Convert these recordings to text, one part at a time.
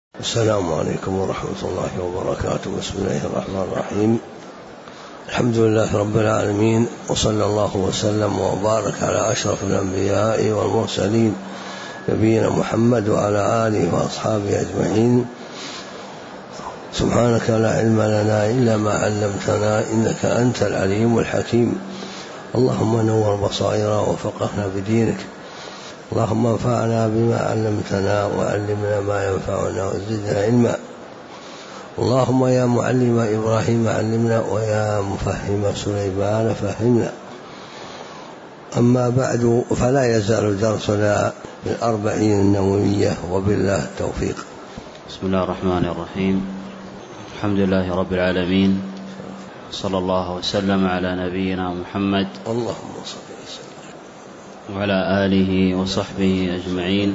السلام عليكم ورحمة الله وبركاته. بسم الله الرحمن الرحيم. الحمد لله رب العالمين، وصلى الله وسلم وبارك على أشرف الأنبياء والمرسلين نبينا محمد وعلى آله وأصحابه أجمعين. سبحانك لا علم لنا إلا ما علمتنا إنك أنت العليم الحكيم. اللهم نور بصائرنا وفقهنا بدينك، اللهم انفعنا بما علمتنا وعلمنا ما ينفعنا وزدنا علما. اللهم يا معلم إبراهيم علمنا ويا مفهم سليمان فهمنا. أما بعد، فلا يزال درسنا بالأربعين النووية وبالله التوفيق. بسم الله الرحمن الرحيم. الحمد لله رب العالمين، صلى الله وسلم على نبينا محمد اللهم صل وسلم وعلى آله وصحبه أجمعين.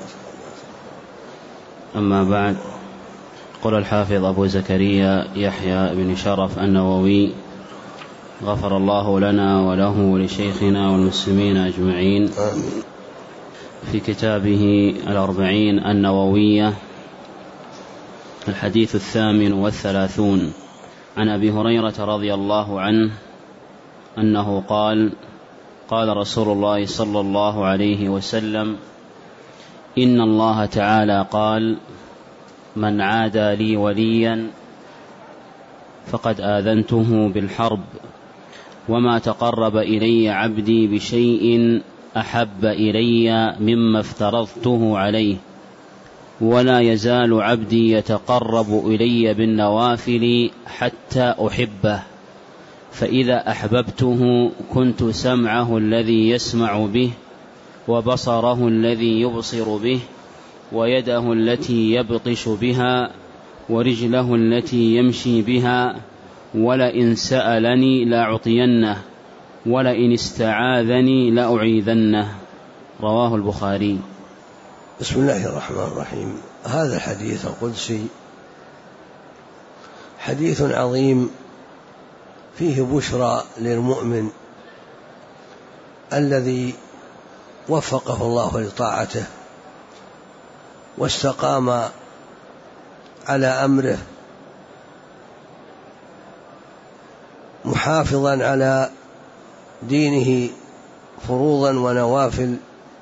أما بعد، قال الحافظ أبو زكريا يحيى بن شرف النووي غفر الله لنا وله ولشيخنا والمسلمين أجمعين في كتابه الأربعين النووية الحديث 38 عن أبي هريرة رضي الله عنه أنه قال: قال رسول الله صلى الله عليه وسلم: إن الله تعالى قال: من عادى لي وليا فقد آذنته بالحرب، وما تقرب إلي عبدي بشيء أحب إلي مما افترضته عليه، ولا يزال عبدي يتقرب إلي بالنوافل حتى أحبه، فإذا أحببته كنت سمعه الذي يسمع به، وبصره الذي يبصر به، ويده التي يبطش بها، ورجله التي يمشي بها، ولئن سألني لأعطينه، ولئن استعاذني لأعيذنه. رواه البخاري. بسم الله الرحمن الرحيم. هذا الحديث القدسي حديث عظيم فيه بشرى للمؤمن الذي وفقه الله لطاعته واستقام على أمره، محافظا على دينه فروضا ونوافل،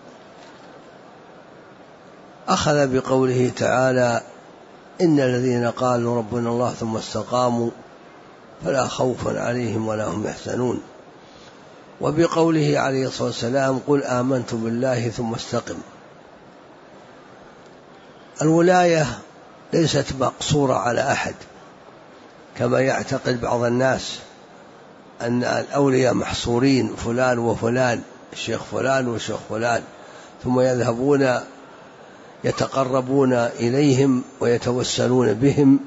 أخذ بقوله تعالى: إن الذين قالوا ربنا الله ثم استقاموا فلا خوف عليهم ولا هم يحزنون. وبقوله عليه الصلاة والسلام: قل آمنت بالله ثم استقم. الولاية ليست مقصورة على أحد كما يعتقد بعض الناس أن الأولياء محصورين فلان وفلان، الشيخ فلان والشيخ فلان، ثم يذهبون يتقربون إليهم ويتوسلون بهم.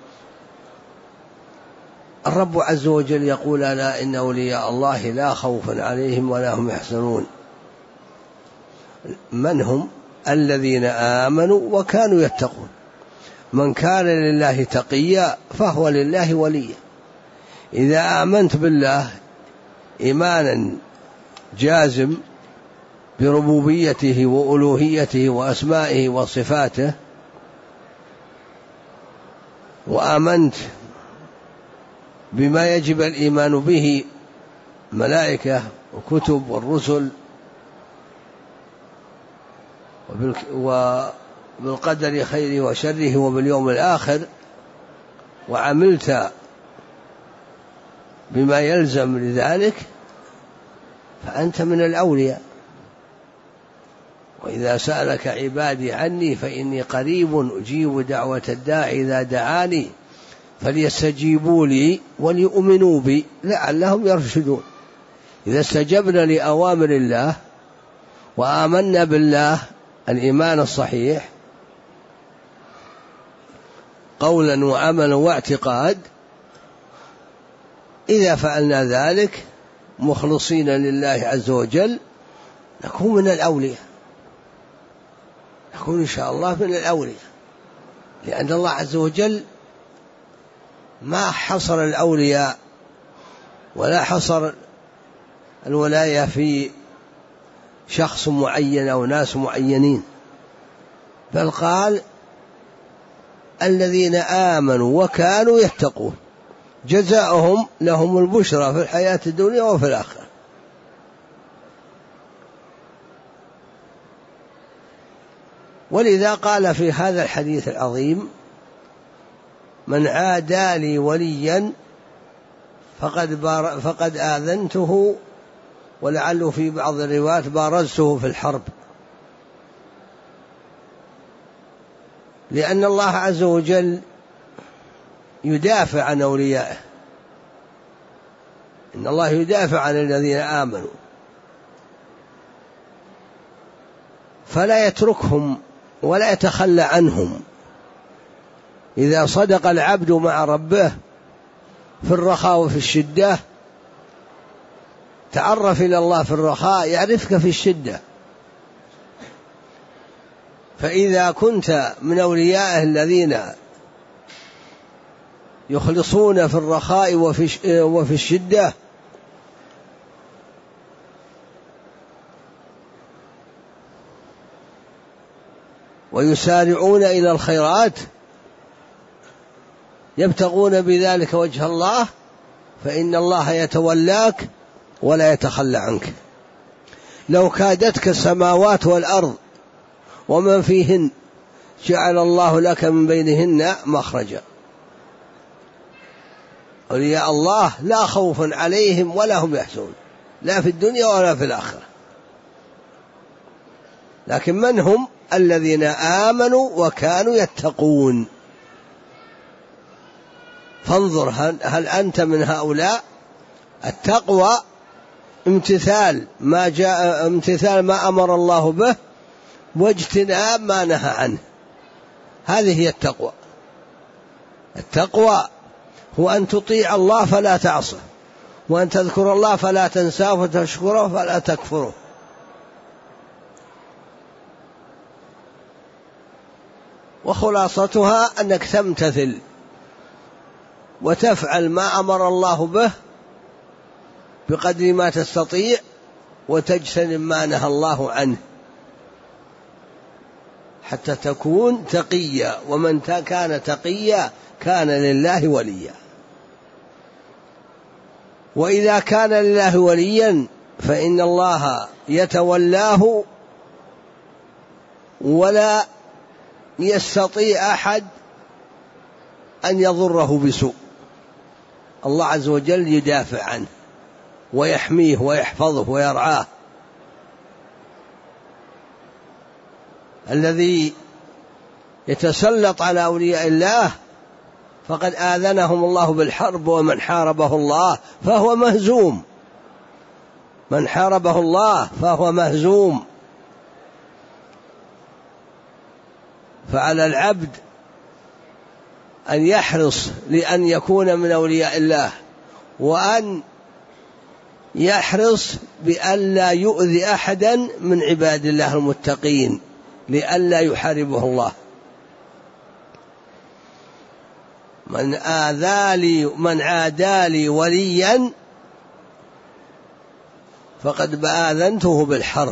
الرب عز وجل يقول: ألا إن أولياء الله لا خوف عليهم ولا هم يحزنون. من هم؟ الذين آمنوا وكانوا يتقون. من كان لله تقيا فهو لله وليا. إذا آمنت بالله إيمانا جازم بربوبيته وألوهيته وأسمائه وصفاته، وآمنت بما يجب الإيمان به، ملائكة وكتب والرسل، وبالقدر خيره وشره وباليوم الآخر، وعملت بما يلزم لذلك، فأنت من الأولياء. وإذا سألك عبادي عني فإني قريب أجيب دعوة الداعي إذا دعاني فليستجيبوا لي وليؤمنوا بي لعلهم يرشدون. إذا استجبنا لأوامر الله وآمنا بالله الإيمان الصحيح قولا وعملا واعتقاد، إذا فعلنا ذلك مخلصين لله عز وجل نكون من الأولياء، نكون إن شاء الله من الأولياء، لأن الله عز وجل ما حصر الأولياء ولا حصر الولاية في شخص معين أو ناس معينين، بل قال: الذين آمنوا وكانوا يتقون جزاؤهم لهم البشرى في الحياة الدنيا وفي الآخرة. ولذا قال في هذا الحديث العظيم: من عادى لي وليا فقد آذنته، ولعله في بعض الروايات بارزته في الحرب، لأن الله عز وجل يدافع عن أوليائه، إن الله يدافع عن الذين آمنوا، فلا يتركهم ولا يتخلى عنهم. إذا صدق العبد مع ربه في الرخاء وفي الشدة، تعرف إلى الله في الرخاء يعرفك في الشدة. فإذا كنت من أوليائه الذين يخلصون في الرخاء وفي الشدة، ويسارعون إلى الخيرات يبتغون بذلك وجه الله، فإن الله يتولاك ولا يتخلى عنك. لو كادتك السماوات والأرض ومن فيهن جعل الله لك من بينهن مخرجا. أولياء الله لا خوف عليهم ولا هم يحزنون، لا في الدنيا ولا في الآخرة. لكن من هم؟ الذين آمنوا وكانوا يتقون. فانظر هل أنت من هؤلاء؟ التقوى امتثال ما أمر الله به واجتناب ما نهى عنه، هذه هي التقوى. التقوى هو أن تطيع الله فلا تعصه، وأن تذكر الله فلا تنساه، وتشكره فلا تكفره. وخلاصتها أنك تمتثل وتفعل ما أمر الله به بقدر ما تستطيع، وتجتنب ما نهى الله عنه، حتى تكون تقيا. ومن كان تقيا كان لله وليا. وإذا كان لله وليا فإن الله يتولاه ولا يستطيع أحد أن يضره بسوء. الله عز وجل يدافع عنه ويحميه ويحفظه ويرعاه. الذي يتسلط على أولياء الله فقد آذنهم الله بالحرب، ومن حاربه الله فهو مهزوم. من حاربه الله فهو مهزوم. فعلى العبد أن يحرص لأن يكون من أولياء الله، وأن يحرص بأن لا يؤذي أحدا من عباد الله المتقين، لئلا يحاربه الله. من عادى لي وليا فقد آذنته بالحرب.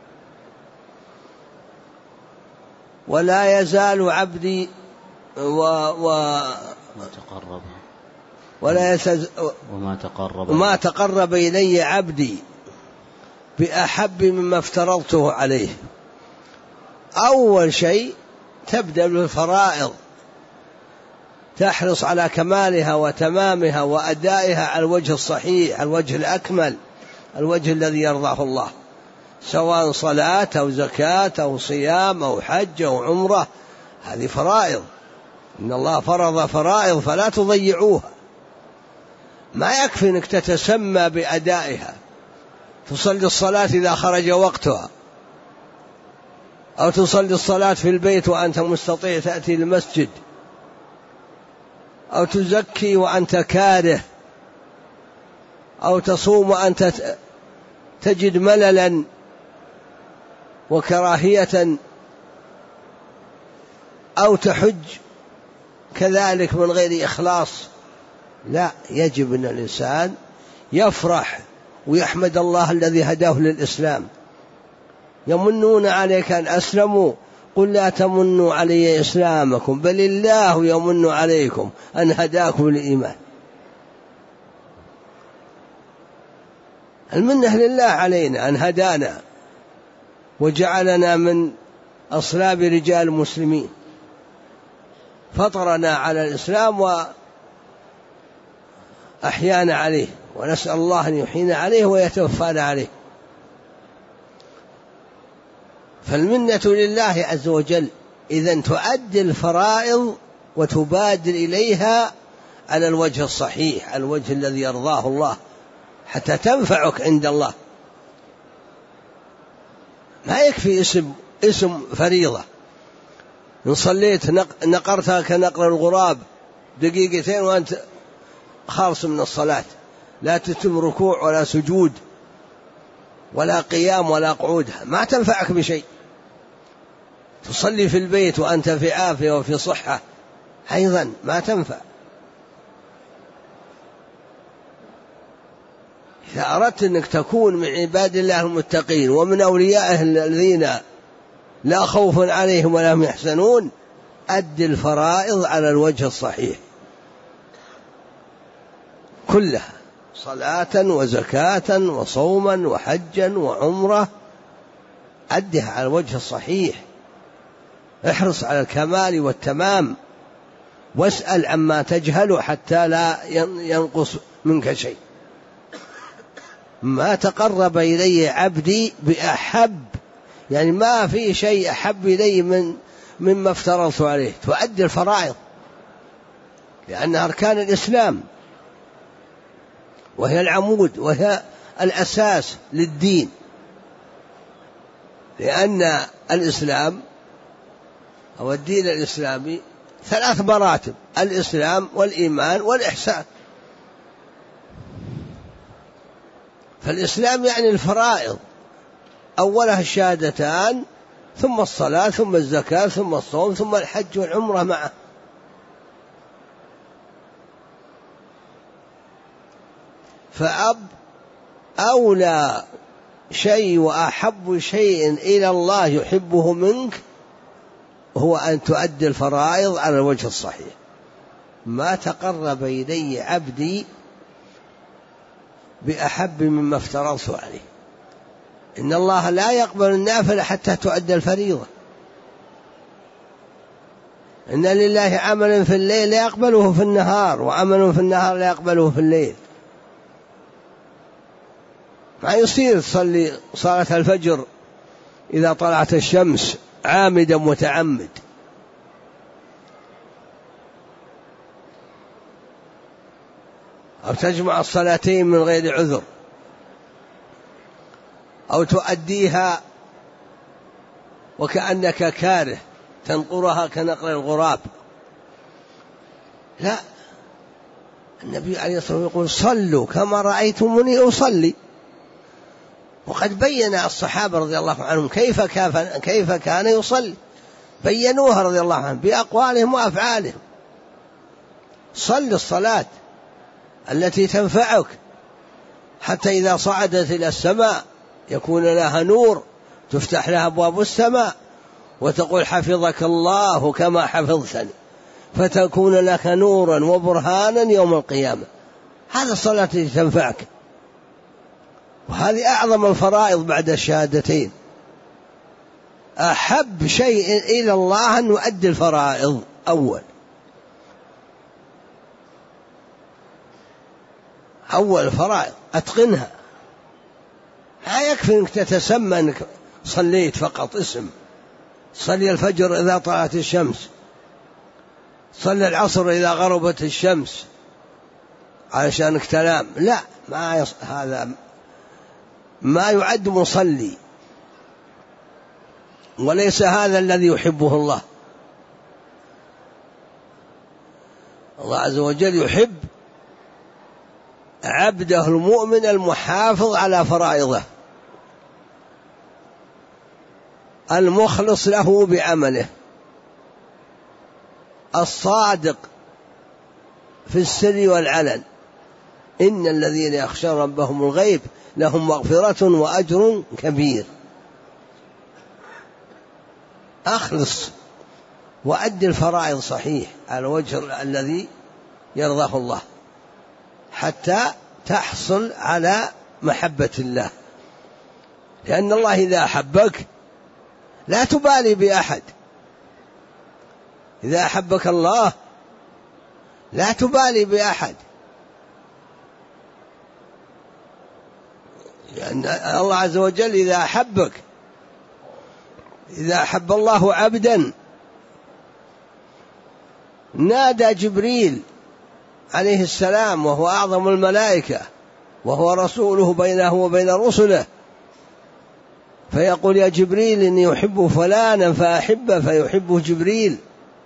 ولا يزال عبدي وما تقرب إلي عبدي بأحب مما افترضته عليه. أول شيء تبدأ بالفرائض، تحرص على كمالها وتمامها وأدائها على الوجه الصحيح، على الوجه الأكمل، الوجه الذي يرضاه الله، سواء صلاة أو زكاة أو صيام أو حج أو عمرة. هذه فرائض، إن الله فرض فرائض فلا تضيعوها. ما يكفي أنك تتسمى بأدائها، تصلي الصلاة إذا خرج وقتها، أو تصلي الصلاة في البيت وأنت مستطيع تأتي للمسجد، أو تزكي وأنت كاره، أو تصوم وأنت تجد مللا وكراهية، أو تحج كذلك من غير إخلاص. لا، يجب أن الإنسان يفرح ويحمد الله الذي هداه للإسلام. يمنون عليك أن أسلموا قل لا تمنوا علي إسلامكم بل الله يمن عليكم أن هداكم للإيمان. المنة لله علينا أن هدانا وجعلنا من أصلاب رجال المسلمين، فطرنا على الإسلام وأحيانا عليه، ونسأل الله أن يحيينا عليه ويتوفانا عليه. فالمنة لله عز وجل. إذن تؤدي الفرائض وتبادر إليها على الوجه الصحيح، الوجه الذي يرضاه الله، حتى تنفعك عند الله. ما يكفي اسم فريضة، إن صليت نقرتها كنقر الغراب دقيقتين وأنت خالص من الصلاة، لا تتم ركوع ولا سجود ولا قيام ولا قعود، ما تنفعك بشيء. تصلي في البيت وأنت في عافية وفي صحة أيضا ما تنفع. إذا أردت أنك تكون من عباد الله المتقين ومن أوليائه الذين لا خوف عليهم ولا هم يحزنون، أد الفرائض على الوجه الصحيح كلها، صلاة وزكاة وصوما وحجا وعمرة، أدها على الوجه الصحيح. احرص على الكمال والتمام، واسأل عما تجهل حتى لا ينقص منك شيء. ما تقرب إلي عبدي بأحب، يعني ما في شيء أحب إلي مما افترضت عليه. تؤدي الفرائض لأن أركان الإسلام، وهي العمود وهي الأساس للدين، لأن الإسلام أو الدين الإسلامي 3 مراتب: الإسلام والإيمان والإحسان. فالإسلام يعني الفرائض، أولها الشهادتان، ثم الصلاة، ثم الزكاة، ثم الصوم، ثم الحج والعمرة معه. أولى شيء وأحب شيء إلى الله يحبه منك هو أن تؤدي الفرائض على الوجه الصحيح. ما تقرب إلي عبدي بأحب مما افترضت عليه. إن الله لا يقبل النافلة حتى تؤدى الفريضة. إن لله عملا في الليل لا يقبله في النهار، وعمل في النهار لا يقبله في الليل. ما يصير تصلي صلاة الفجر إذا طلعت الشمس عامدا متعمد، أو تجمع الصلاتين من غير عذر، أو تؤديها وكأنك كاره تنقرها كنقر الغراب. لا، النبي عليه الصلاة والسلام يقول: صلوا كما رأيتموني أصلي. وقد بين الصحابة رضي الله عنهم كيف كان يصلي، بينوها رضي الله عنهم بأقوالهم وأفعالهم. صل الصلاة التي تنفعك، حتى إذا صعدت إلى السماء يكون لها نور، تفتح لها أبواب السماء وتقول: حفظك الله كما حفظتني، فتكون لك نورا وبرهانا يوم القيامة. هذا الصلاة التي تنفعك، وهذه أعظم الفرائض بعد الشهادتين. أحب شيء إلى الله أن نؤدي الفرائض أول الفرائض، أتقنها. لا يكفي أنك تتسمى أنك صليت فقط اسم. صلي الفجر إذا طلعت الشمس، صلي العصر إذا غربت الشمس علشانك تنام. لا، هذا ما يعد مصلي، وليس هذا الذي يحبه الله. الله عز وجل يحب عبده المؤمن المحافظ على فرائضه، المخلص له بعمله، الصادق في السر والعلن. إن الذين يخشون ربهم الغيب لهم مغفرة وأجر كبير. أخلص وأدي الفرائض صحيح على وجه الذي يرضاه الله حتى تحصل على محبة الله، لأن الله إذا أحبك لا تبالي بأحد. إذا أحبك الله لا تبالي بأحد، لأن الله عز وجل إذا أحبك، إذا أحب الله عبدا نادى جبريل عليه السلام وهو أعظم الملائكة وهو رسوله بينه وبين رسله، فيقول: يا جبريل إني أحب فلانا فأحبه، فيحبه جبريل.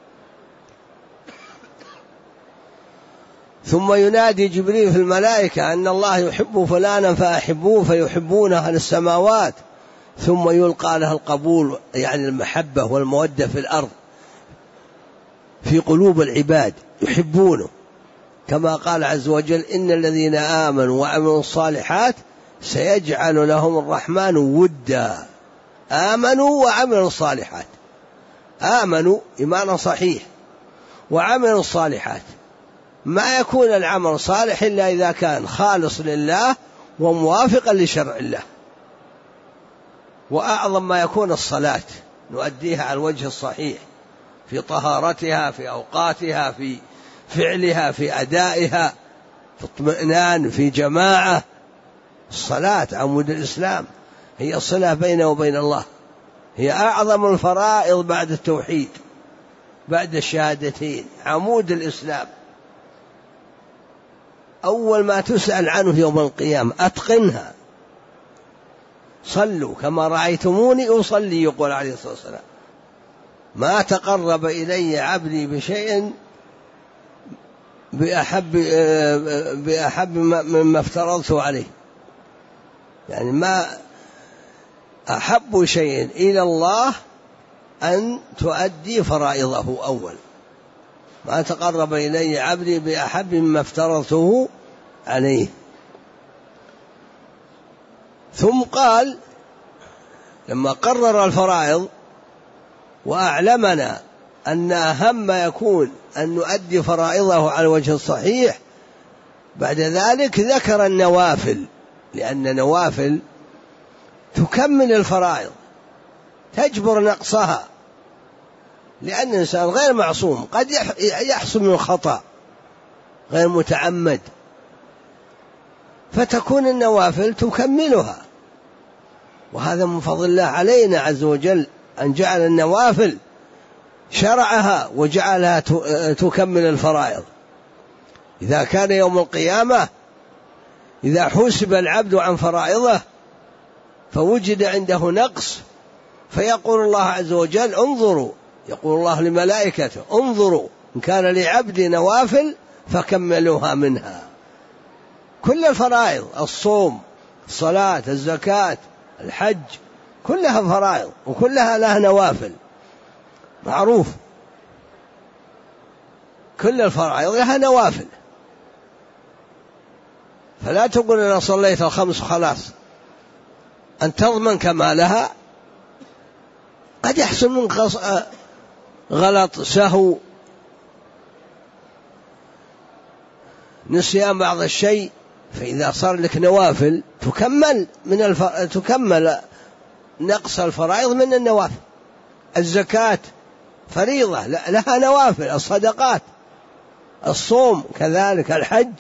ثم ينادي جبريل في الملائكة أن الله يحب فلانا فأحبوه، فيحبونه أهل السماوات، ثم يلقى له القبول، يعني المحبة والمودة في الأرض في قلوب العباد يحبونه، كما قال عز وجل: إن الذين آمنوا وعملوا الصالحات سيجعل لهم الرحمن ودا. آمنوا وعملوا الصالحات، آمنوا إيمانا صحيح، وعملوا الصالحات. ما يكون العمل صالح إلا إذا كان خالص لله وموافقا لشرع الله. وأعظم ما يكون الصلاة نؤديها على الوجه الصحيح، في طهارتها، في أوقاتها، في فعلها، في أدائها، في اطمئنان، في جماعة. الصلاة عمود الإسلام، هي الصلة بينه وبين الله، هي أعظم الفرائض بعد التوحيد، بعد الشهادتين، عمود الإسلام. أول ما تسأل عنه يوم القيامة أتقنها. صلوا كما رأيتموني أصلي، يقول عليه الصلاة والسلام: ما تقرب إلي عبدي بشيء بأحب مما افترضته عليه. يعني ما أحب شيء إلى الله أن تؤدي فرائضه أول. ما تقرب إلي عبدي بأحب مما افترضته عليه. ثم قال لما قرر الفرائض وأعلمنا أن أهم ما يكون أن نؤدي فرائضه على الوجه الصحيح، بعد ذلك ذكر النوافل، لأن نوافل تكمل الفرائض، تجبر نقصها، لأن الإنسان غير معصوم، قد يحصل من خطأ غير متعمد، فتكون النوافل تكملها. وهذا من فضل الله علينا عز وجل، أن جعل النوافل شرعها وجعلها تكمل الفرائض. إذا كان يوم القيامة إذا حسب العبد عن فرائضه فوجد عنده نقص، فيقول الله عز وجل: انظروا، يقول الله لملائكته: انظروا إن كان لعبدي نوافل فكملوها منها. كل الفرائض، الصوم، الصلاة، الزكاة، الحج، كلها فرائض وكلها لها نوافل، معروف. كل الفرائض لها نوافل، فلا تقول أنا صليت الخمس خلاص، أن تضمن كمالها. قد يحصل منك غلط، سهو، نسيان بعض الشيء، فإذا صار لك نوافل تكمل نقص الفرائض من النوافل. الزكاة فريضة لها نوافل، الصدقات، الصوم كذلك، الحج،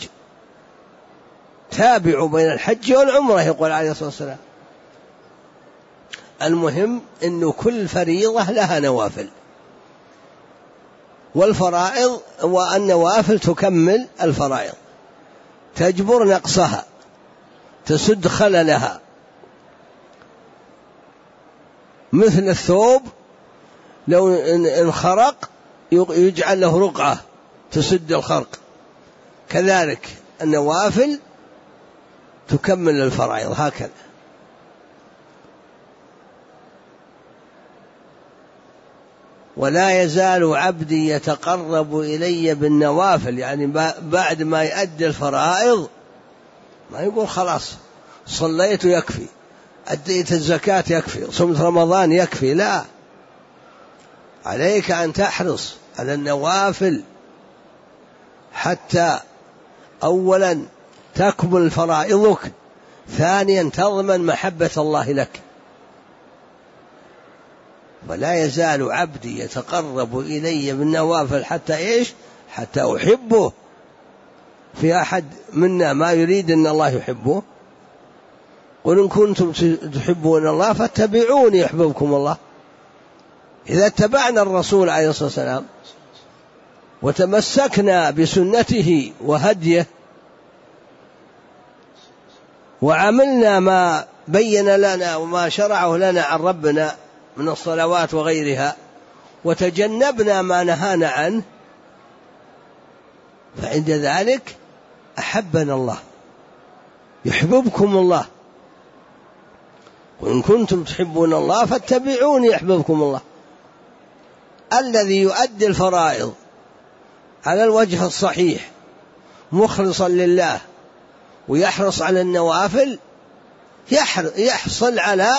تابعوا بين الحج والعمرة، يقول عليه الصلاة والسلام. المهم أنه كل فريضة لها نوافل، والفرائض والنوافل تكمل الفرائض، تجبر نقصها، تسد خللها. مثل الثوب لو انخرق يجعل له رقعة تسد الخرق، كذلك النوافل تكمل الفرائض هكذا. ولا يزال عبدي يتقرب إلي بالنوافل، يعني بعد ما يؤدي الفرائض ما يقول خلاص صليت يكفي، أديت الزكاة يكفي، صمت رمضان يكفي، لا، عليك أن تحرص على النوافل حتى أولا تكمل فرائضك، ثانيا تضمن محبة الله لك. ولا يزال عبدي يتقرب إلي بالنوافل حتى إيش؟ حتى أحبه. في أحد منا ما يريد أن الله يحبه؟ قل إن كنتم تحبون الله فاتبعوني يحببكم الله. إذا اتبعنا الرسول عليه الصلاة والسلام وتمسكنا بسنته وهديه وعملنا ما بين لنا وما شرعه لنا عن ربنا من الصلوات وغيرها وتجنبنا ما نهانا عنه، فعند ذلك أحبنا الله، يحببكم الله. وإن كنتم تحبون الله فاتبعوني يحببكم الله. الذي يؤدي الفرائض على الوجه الصحيح مخلصا لله ويحرص على النوافل يحصل على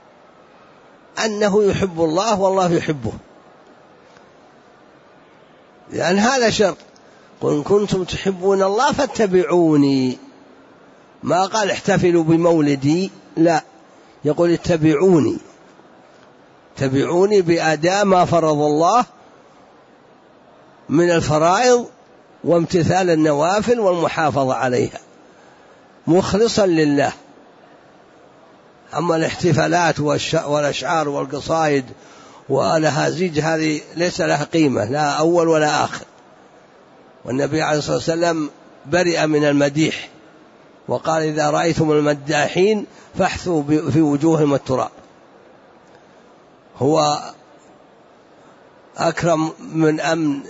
أنه يحب الله والله يحبه، لأن هذا شرط. قل كنتم تحبون الله فاتبعوني، ما قال احتفلوا بمولدي، لا، يقول اتبعوني، اتبعوني بأداء ما فرض الله من الفرائض وامتثال النوافل والمحافظة عليها مخلصا لله. أما الاحتفالات والأشعار والقصائد والهازيج هذه ليس لها قيمة، لا أول ولا آخر. والنبي عليه الصلاة والسلام برئ من المديح وقال إذا رأيتم المداحين فاحثوا في وجوههم التراب. هو أكرم من أن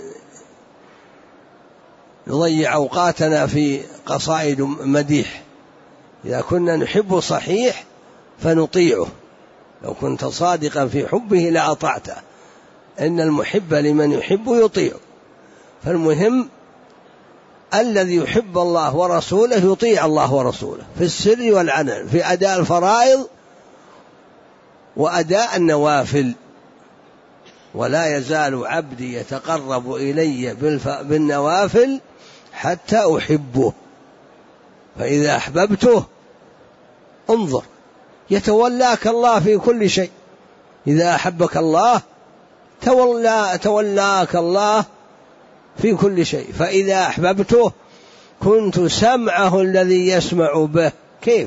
نضيع أوقاتنا في قصائد مديح. إذا كنا نحب صحيح فنطيعه، لو كنت صادقا في حبه لأطعته، إن المحب لمن يحب يطيع. فالمهم الذي يحب الله ورسوله يطيع الله ورسوله في السر والعلن، في أداء الفرائض وأداء النوافل. ولا يزال عبدي يتقرب إلي بالنوافل حتى أحبه، فإذا أحببته انظر يتولاك الله في كل شيء. إذا أحبك الله تولاك الله في كل شيء. فإذا أحببته كنت سمعه الذي يسمع به. كيف؟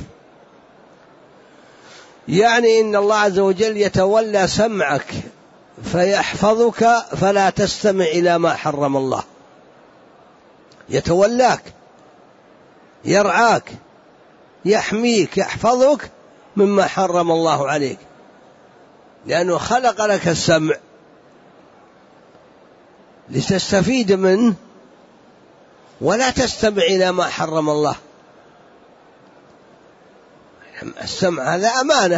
يعني إن الله عز وجل يتولى سمعك فيحفظك فلا تستمع إلى ما حرم الله، يتولاك، يرعاك، يحميك، يحفظك مما حرم الله عليك، لأنه خلق لك السمع لتستفيد منه ولا تستمع إلى ما حرم الله. السمع هذا أمانة،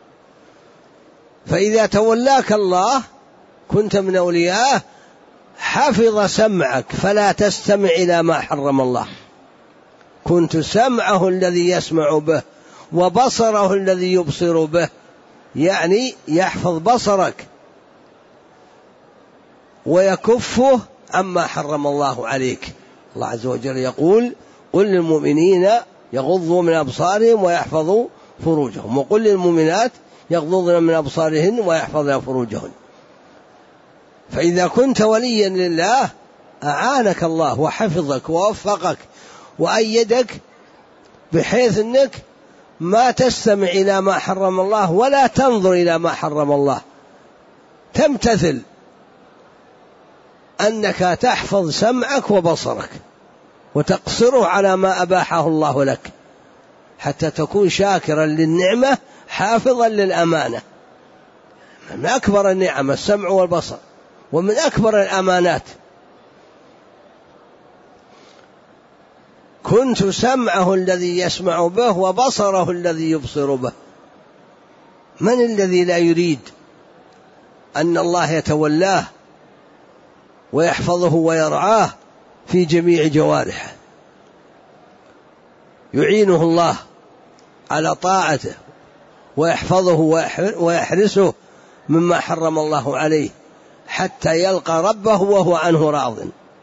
فإذا تولاك الله كنت من أولياءه حفظ سمعك فلا تستمع إلى ما حرم الله. كنت سمعه الذي يسمع به وبصره الذي يبصر به، يعني يحفظ بصرك ويكفه عما حرم الله عليك. الله عز وجل يقول قل للمؤمنين يغضوا من أبصارهم ويحفظوا فروجهم، وقل للمؤمنات يغضضن من أبصارهن ويحفظن فروجهن. فإذا كنت وليا لله أعانك الله وحفظك ووفقك وأيدك بحيث أنك ما تستمع إلى ما حرم الله ولا تنظر إلى ما حرم الله، تمتثل أنك تحفظ سمعك وبصرك وتقصره على ما أباحه الله لك حتى تكون شاكرا للنعمة حافظا للأمانة. من أكبر النعم السمع والبصر، ومن أكبر الأمانات. كنت سمعه الذي يسمع به وبصره الذي يبصر به. من الذي لا يريد أن الله يتولاه ويحفظه ويرعاه في جميع جوارحه؟ يعينه الله على طاعته ويحفظه ويحرسه مما حرم الله عليه حتى يلقى ربه وهو عنه راض،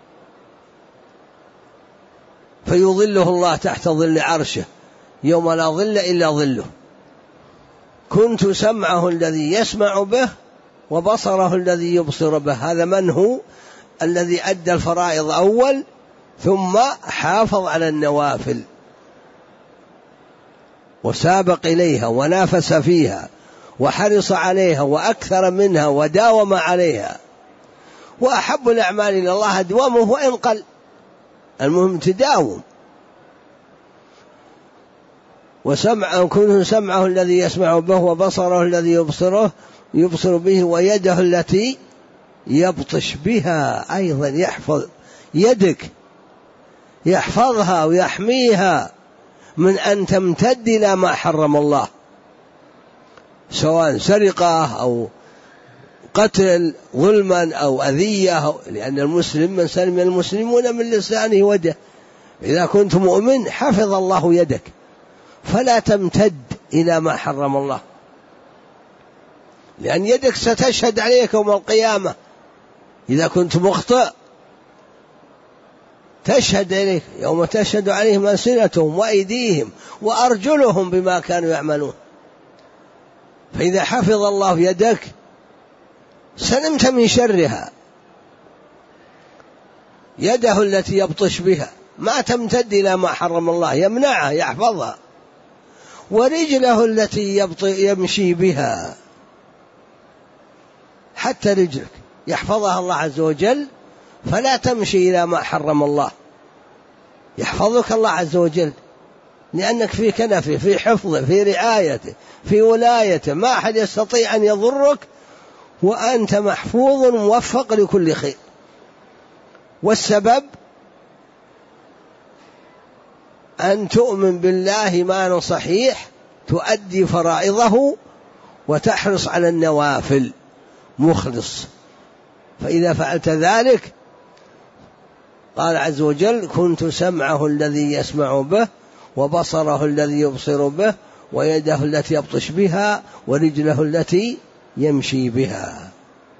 فيظله الله تحت ظل عرشه يوم لا ظل إلا ظله. كنت سمعه الذي يسمع به وبصره الذي يبصر به. هذا من هو؟ الذي أدى الفرائض أول ثم حافظ على النوافل وسابق إليها ونافس فيها وحرص عليها وأكثر منها وداوم عليها. وأحب الأعمال إلى الله أدوامه وإن قل، المهم تداوم. كنت سمعه الذي يسمع به وبصره الذي يبصر به ويده التي يبطش بها. أيضا يحفظ يدك، يحفظها ويحميها من أن تمتد إلى ما حرم الله، سواء سرقة أو قتل ظلما أو أذية، لأن المسلم من سلم المسلمون من لسانه ويده. إذا كنت مؤمن حفظ الله يدك فلا تمتد إلى ما حرم الله، لأن يدك ستشهد عليك يوم القيامة. إذا كنت مخطئ تشهد عليك يوم تشهد عليهم ألسنتهم وأيديهم وأرجلهم بما كانوا يعملون. فإذا حفظ الله يدك سلمت من شرها. يده التي يبطش بها ما تمتد إلى ما حرم الله، يمنعها يحفظها. ورجله التي يمشي بها، حتى رجلك يحفظها الله عز وجل فلا تمشي إلى ما حرم الله. يحفظك الله عز وجل لأنك في كنفه، في حفظه، في رعايته، في ولايته. ما أحد يستطيع أن يضرك وأنت محفوظ موفق لكل خير. والسبب أن تؤمن بالله إيمانا صحيح، تؤدي فرائضه وتحرص على النوافل مخلص. فإذا فعلت ذلك قال عز وجل: كنت سمعه الذي يسمع به وبصره الذي يبصر به ويده التي يبطش بها ورجله التي يمشي بها.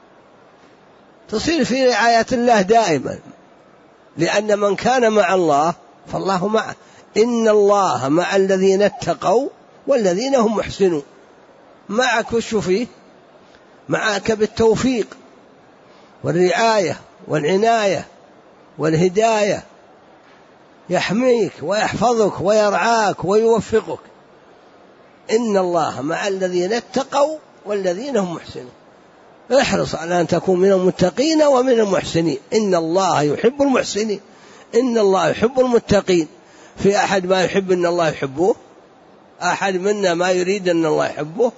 تصير في رعاية الله دائما، لأن من كان مع الله فالله معه. إن الله مع الذين اتقوا والذين هم محسنون. معك وش فيه؟ معك بالتوفيق والرعاية والعناية والهداية، يحميك ويحفظك ويرعاك ويوفقك. إن الله مع الذين اتقوا والذين هم محسنون. احرص على أن تكون من المتقين ومن المحسنين. إن الله يحب المحسنين، إن الله يحب المتقين. في أحد ما يحب أن الله يحبه؟ أحد منا ما يريد أن الله يحبه؟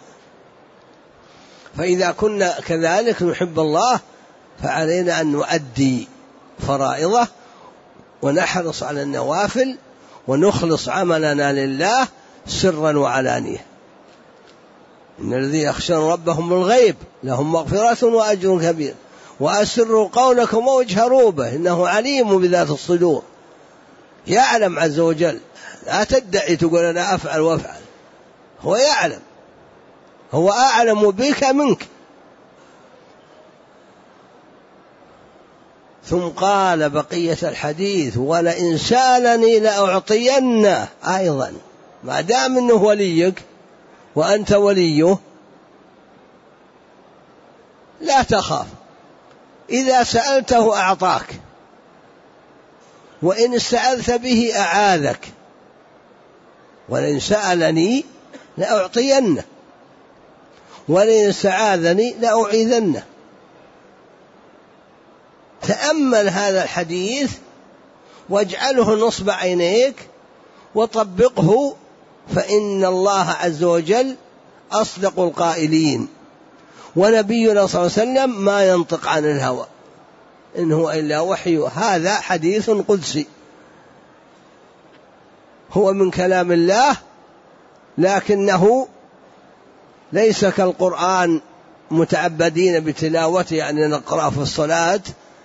فإذا كنا كذلك نحب الله فعلينا أن نؤدي فرائضه ونحرص على النوافل ونخلص عملنا لله سرا وعلانية. إن الذين يخشون ربهم بالغيب لهم مغفرة وأجر كبير وأسروا قولكم واجهروا به إنه عليم بذات الصدور. يعلم عز وجل، لا تدعي تقول أنا أفعل وأفعل، هو يعلم، هو أعلم بك منك. ثم قال بقية الحديث: ولئن سألني لأعطينه. أيضا ما دام أنه وليك وأنت وليه لا تخاف، إذا سألته أعطاك، وإن استعذت به أعاذك. ولئن سألني لأعطينه ولئن استعاذني لأعيذنه. تأمل هذا الحديث واجعله نصب عينيك وطبقه، فإن الله عز وجل أصدق القائلين، ونبينا صلى الله عليه وسلم ما ينطق عن الهوى إن هو إلا وحي. هذا حديث قدسي، هو من كلام الله، لكنه ليس كالقرآن متعبدين بتلاوته، يعني نقرأ في الصلاة.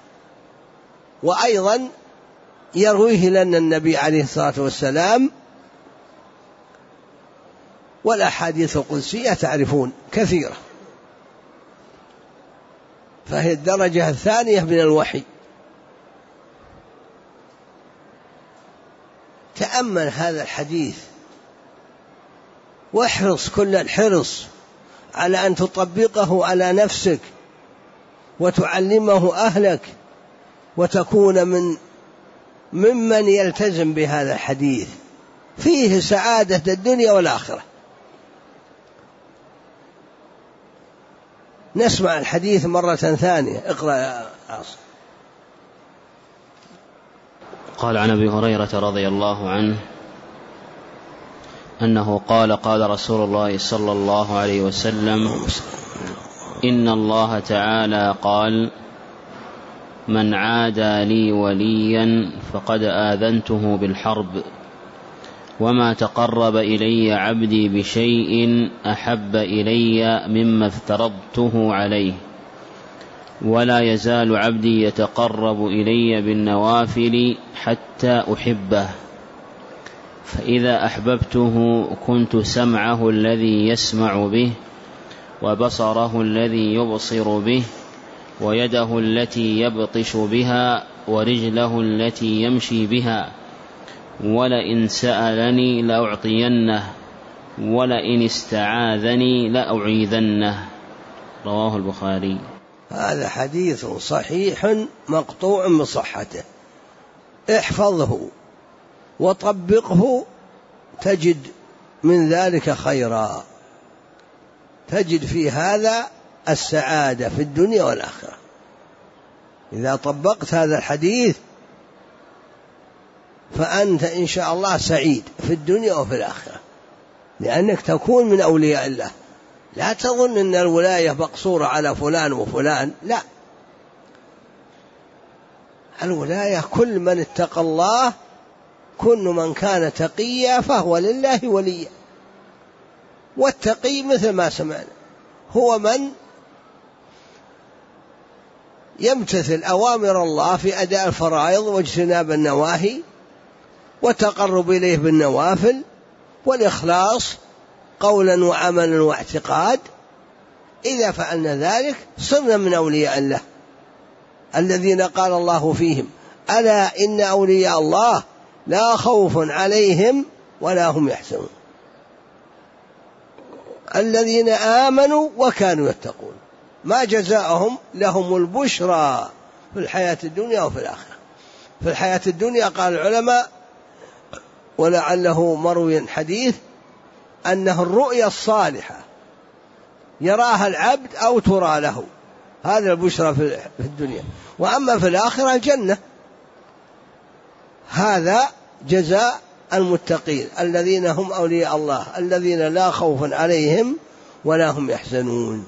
وأيضا يرويه لنا النبي عليه الصلاة والسلام. والأحاديث القدسية تعرفون كثيرة. فهي الدرجة الثانية من الوحي. تأمل هذا الحديث واحرص كل الحرص على أن تطبقه على نفسك وتعلمه أهلك وتكون ممن يلتزم بهذا الحديث، فيه سعادة الدنيا والآخرة. نسمع الحديث مرة ثانية. اقرأ يا عاصم. قال عن أبي هريرة رضي الله عنه أنه قال قال رسول الله صلى الله عليه وسلم: إن الله تعالى قال: من عادى لي وليا فقد آذنته بالحرب، وما تقرب إلي عبدي بشيء أحب إلي مما افترضته عليه، ولا يزال عبدي يتقرب إلي بالنوافل حتى أحبه، فإذا أحببته كنت سمعه الذي يسمع به، وبصره الذي يبصر به، ويده التي يبطش بها، ورجله التي يمشي بها، ولئن سألني لأعطينه، ولئن استعاذني لأعيذنه. رواه البخاري. هذا حديث صحيح مقطوع بصحته، احفظه وطبقه تجد من ذلك خيرا، تجد في هذا السعادة في الدنيا والآخرة. إذا طبقت هذا الحديث فأنت إن شاء الله سعيد في الدنيا وفي الآخرة، لأنك تكون من أولياء الله. لا تظن أن الولاية مقصورة على فلان وفلان، لا، الولاية كل من اتقى الله، كل من كان تقيا فهو لله ولي. والتقي مثل ما سمعنا هو من يمتثل أوامر الله في أداء الفرائض واجتناب النواهي وتقرب إليه بالنوافل والإخلاص قولا وعملا واعتقاد. إذا فعلنا ذلك صرنا من أولياء الله الذين قال الله فيهم: ألا إن أولياء الله لا خوف عليهم ولا هم يحزنون، الذين آمنوا وكانوا يتقون. ما جزاؤهم؟ لهم البشرى في الحياة الدنيا وفي الآخرة. في الحياة الدنيا قال العلماء، ولعله مروي حديث، أنه الرؤيا الصالحة يراها العبد أو ترى له، هذا البشرى في الدنيا. وأما في الآخرة الجنة. هذا جزاء المتقين الذين هم أولياء الله الذين لا خوف عليهم ولا هم يحزنون.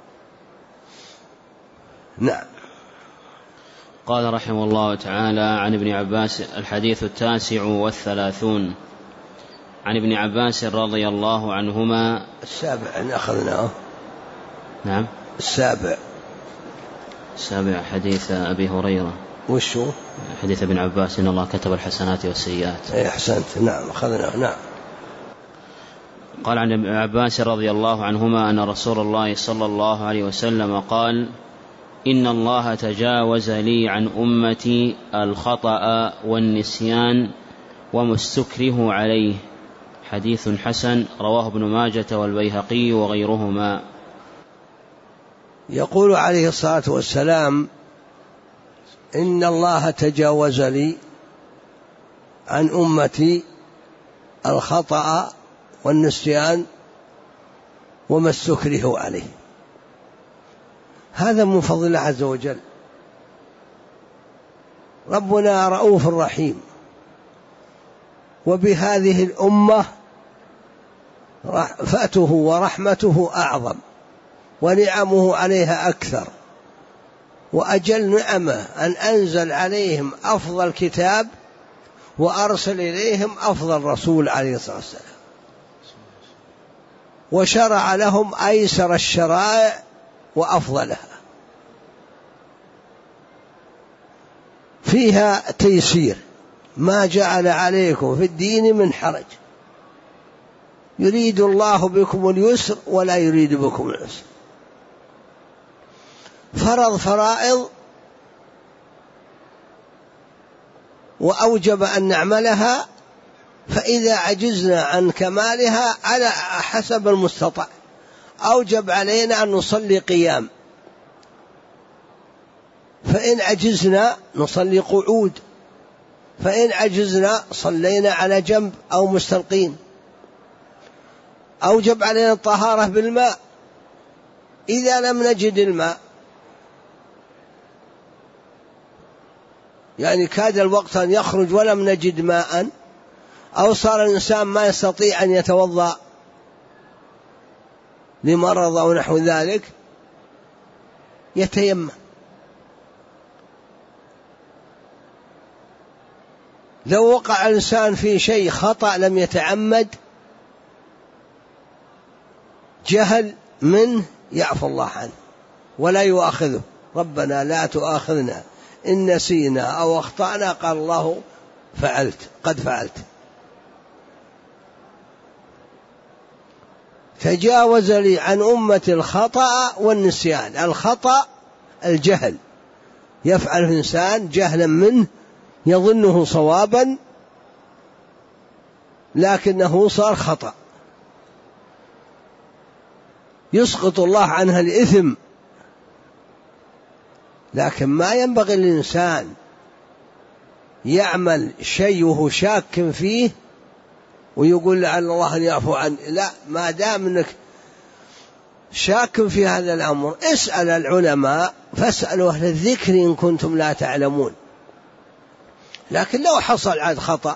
نعم. قال رحمه الله تعالى: عن ابن عباس. الحديث 39 عن ابن عباس رضي الله عنهما. 7 أخذناه. نعم، 7 حديث أبي هريرة. وشو؟ حديث ابن عباس: إن الله كتب الحسنات والسيئات. أحسنت. نعم أخذناه. نعم. قال عن ابن عباس رضي الله عنهما أن رسول الله صلى الله عليه وسلم قال: إن الله تجاوز لي عن أمتي الخطأ والنسيان وما استكره عليه. حديث حسن. رواه ابن ماجة والبيهقي وغيرهما. يقول عليه الصلاة والسلام: إن الله تجاوز لي عن أمتي الخطأ والنسيان وما استكره عليه. هذا من فضل الله عز وجل. ربنا رؤوف رحيم، وبهذه الأمة رأفته ورحمته أعظم، ونعمه عليها أكثر، وأجل نعمه أن أنزل عليهم أفضل كتاب وأرسل إليهم أفضل رسول عليه الصلاة والسلام، وشرع لهم أيسر الشرائع وأفضلها، فيها تيسير، ما جعل عليكم في الدين من حرج، يريد الله بكم اليسر ولا يريد بكم العسر. فرض فرائض وأوجب أن نعملها، فإذا عجزنا عن كمالها على حسب المستطاع أوجب علينا أن نصلي قيام، فإن عجزنا نصلي قعود، فإن عجزنا صلينا على جنب أو مستلقين. أوجب علينا الطهارة بالماء، إذا لم نجد الماء يعني كاد الوقت أن يخرج ولم نجد ماء، أو صار الإنسان ما يستطيع أن يتوضأ لمرض أو نحو ذلك، يتيمم. لو وقع الإنسان في شيء خطأ لم يتعمد جهل منه يعفو الله عنه ولا يؤاخذه، ربنا لا تؤاخذنا إن نسينا أو أخطأنا، قال الله فعلت، قد فعلت. تجاوز لي عن أمتي الخطأ والنسيان. الخطأ الجهل، يفعل الإنسان جهلا منه يظنه صوابا لكنه صار خطأ، يسقط الله عنها الإثم. لكن ما ينبغي للإنسان يعمل شيء وهو شاك فيه ويقول لعل الله أن يعفو عنه، لا، ما دام أنك شاك في هذا الأمر اسأل العلماء، فاسألوا أهل الذكر إن كنتم لا تعلمون. لكن لو حصل عاد خطأ،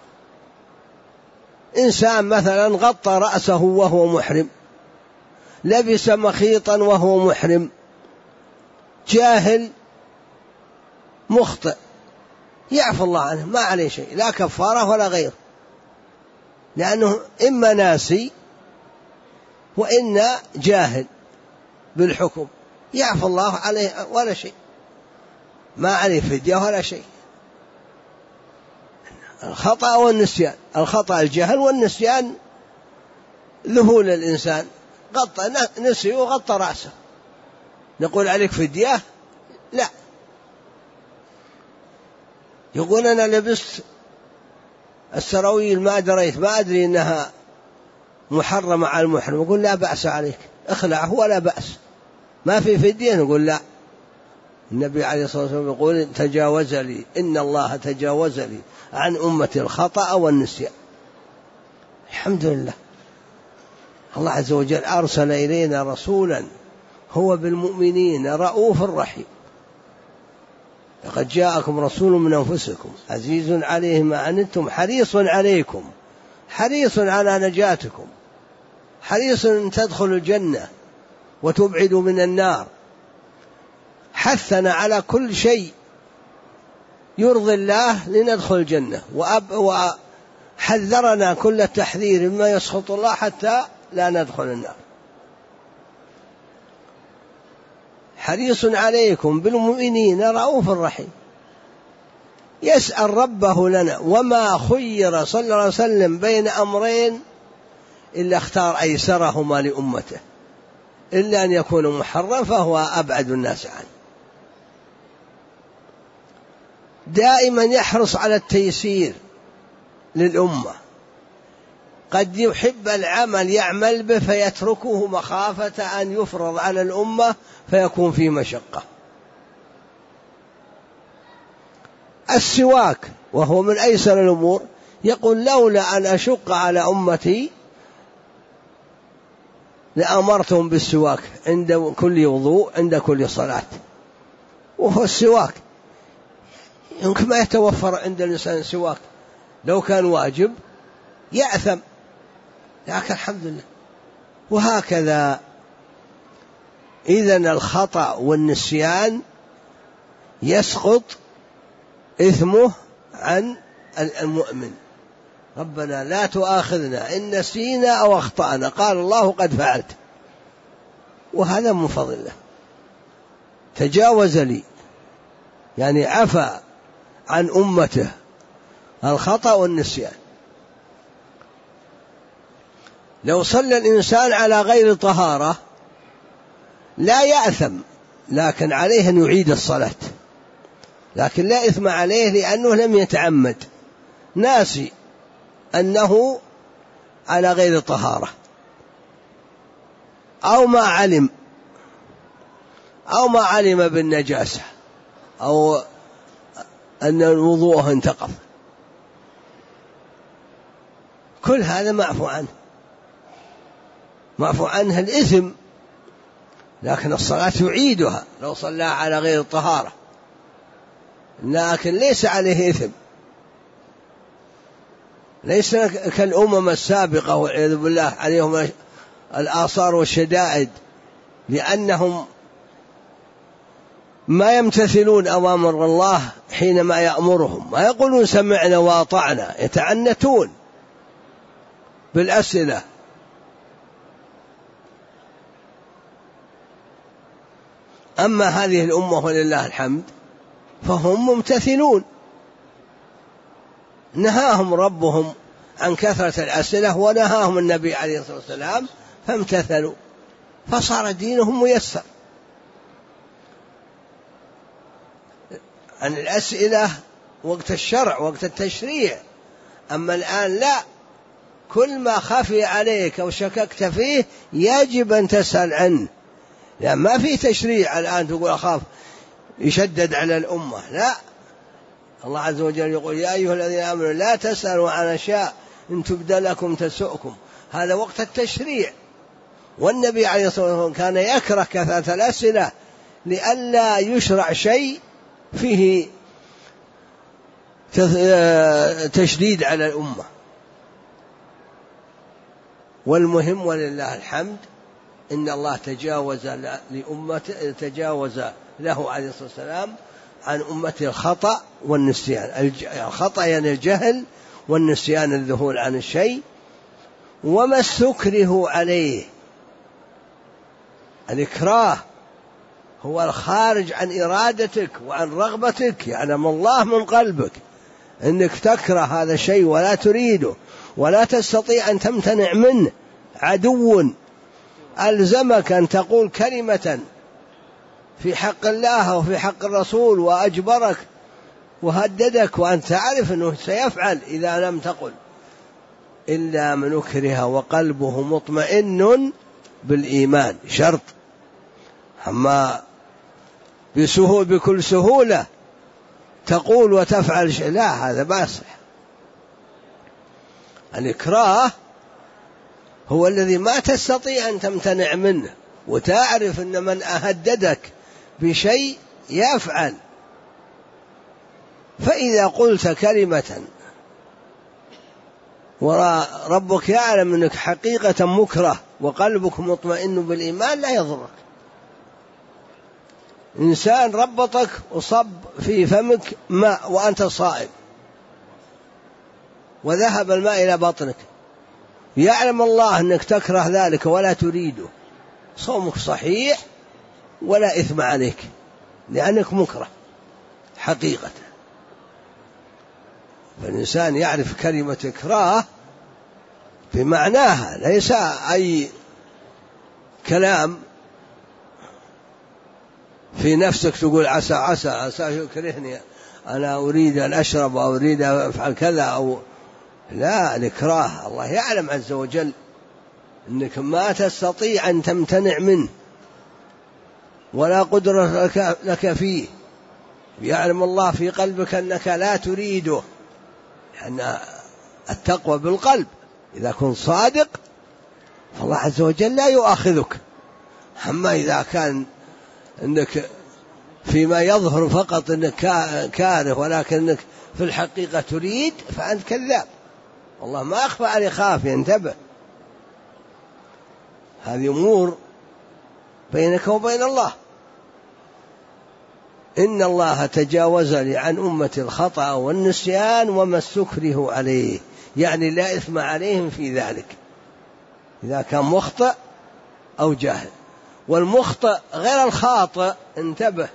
إنسان مثلا غطى رأسه وهو محرم، لبس مخيطا وهو محرم، جاهل مخطئ، يعفو الله عنه، ما عليه شيء، لا كفارة ولا غير، لأنه إما ناسي وإن جاهل بالحكم، يعفو الله عليه ولا شيء، ما عليه فدية ولا شيء. الخطأ والنسيان، الخطأ الجهل، والنسيان ذهول الإنسان، نسي وغطى رأسه، نقول عليك فدية؟ لا. يقول أنا لبست السراويل ما دريت، ما أدري إنها محرمة على المحرم، يقول لا بأس عليك، اخلعه ولا بأس، ما في فدية، نقول لا. النبي عليه الصلاة والسلام يقول تجاوز لي، إن الله تجاوز لي عن أمتي الخطأ والنسيان. الحمد لله، الله عز وجل أرسل إلينا رسولا هو بالمؤمنين رؤوف رحيم. لقد جاءكم رسول من أنفسكم عزيز عليه ما عنتم حريص عليكم، حريص على نجاتكم، حريص أن تدخلوا الجنة وتبعدوا من النار، حثنا على كل شيء يرضي الله لندخل الجنة، وحذرنا كل التحذير مما يسخط الله حتى لا ندخل النار. حريص عليكم بالمؤمنين رؤوف رحيم، يسأل ربه لنا، وما خير صلى الله عليه وسلم بين أمرين إلا اختار أيسرهما لأمته، إلا أن يكون محرم فهو أبعد الناس عنه. دائما يحرص على التيسير للأمة، قد يحب العمل يعمل به فيتركه مخافة أن يفرض على الأمة فيكون في مشقة. السواك وهو من أيسر الأمور، يقول لولا أن أشق على أمتي لأمرتهم بالسواك عند كل وضوء عند كل صلاة. وهو السواك يمكن ما يتوفر عند الإنسان السواك، لو كان واجب يأثم، لكن الحمد لله. وهكذا إذن الخطأ والنسيان يسقط إثمه عن المؤمن. ربنا لا تؤاخذنا إن نسينا أو أخطأنا، قال الله قد فعلت، وهذا من فضل الله. تجاوز لي يعني عفى عن أمته الخطأ والنسيان. لو صلى الإنسان على غير طهارة لا يأثم لكن عليه أن يعيد الصلاة، لكن لا إثم عليه لأنه لم يتعمد، ناسي أنه على غير طهارة، أو ما علم بالنجاسة، أو أن الوضوء انتقض، كل هذا معفو عنه الإثم، لكن الصلاة يعيدها لو صلى على غير الطهارة، لكن ليس عليه إثم، ليس كالأمم السابقة والعياذ بالله عليهم الآثار والشدائد، لأنهم ما يمتثلون أوامر الله حينما يأمرهم، ما يقولون سمعنا وأطعنا، يتعنتون بالأسئلة. أما هذه الأمة ولله الحمد فهم ممتثلون، نهاهم ربهم عن كثرة الأسئلة ونهاهم النبي عليه الصلاة والسلام فامتثلوا، فصار دينهم ميسر. عن الأسئلة وقت الشرع وقت التشريع، أما الآن لا، كل ما خفي عليك أو شككت فيه يجب أن تسأل عنه، لأن ما في تشريع الآن تقول أخاف يشدد على الأمة، لا، الله عز وجل يقول يا أيها الذين آمنوا لا تسألوا عن أشياء إن تبد لكم تسؤكم، هذا وقت التشريع. والنبي عليه الصلاة والسلام كان يكره كثرة الأسئلة لئلا يشرع شيء فيه تشديد على الأمة. والمهم ولله الحمد إن الله تجاوز له عليه الصلاة والسلام عن أمته الخطأ والنسيان. الخطأ يعني الجهل، والنسيان الذهول عن الشيء، وما استكره عليه. الإكراه هو الخارج عن إرادتك وعن رغبتك، يعلم الله من قلبك أنك تكره هذا الشيء ولا تريده ولا تستطيع أن تمتنع منه. عدو ألزمك أن تقول كلمة في حق الله وفي حق الرسول وأجبرك وهددك، وأنت تعرف أنه سيفعل إذا لم تقل، إلا من أكره وقلبه مطمئن بالإيمان، شرط. أما بكل سهولة تقول وتفعل شيء، لا، هذا ما يصح. الإكراه هو الذي ما تستطيع أن تمتنع منه، وتعرف أن من أهددك بشيء يفعل، فإذا قلت كلمة وربك يعلم أنك حقيقة مكره وقلبك مطمئن بالإيمان لا يضرك. إنسان ربطك وصب في فمك ماء وأنت صائم وذهب الماء إلى بطنك، يعلم الله أنك تكره ذلك ولا تريده، صومك صحيح ولا إثم عليك لأنك مكره حقيقة. فالإنسان يعرف كلمة إكراه بمعناها، ليس أي كلام في نفسك تقول عسى يكرهني، أنا أريد أن أشرب أو أريد أن أفعل كذا أو لا. الإكراه الله يعلم عز وجل أنك ما تستطيع أن تمتنع منه ولا قدرة لك فيه، يعلم الله في قلبك أنك لا تريده، لأن التقوى بالقلب، إذا كنت صادق فالله عز وجل لا يؤاخذك. أما إذا كان أنك فيما يظهر فقط أنك كاره ولكنك في الحقيقة تريد فأنت كذاب، والله ما أخفى عليه خافيا، انتبه. هذه أمور بينك وبين الله. إن الله تجاوز لي عن أمة الخطأ والنسيان وما استكره عليه، يعني لا إثم عليهم في ذلك إذا كان مخطئ أو جاهل. والمخطئ غير الخاطئ، انتبه،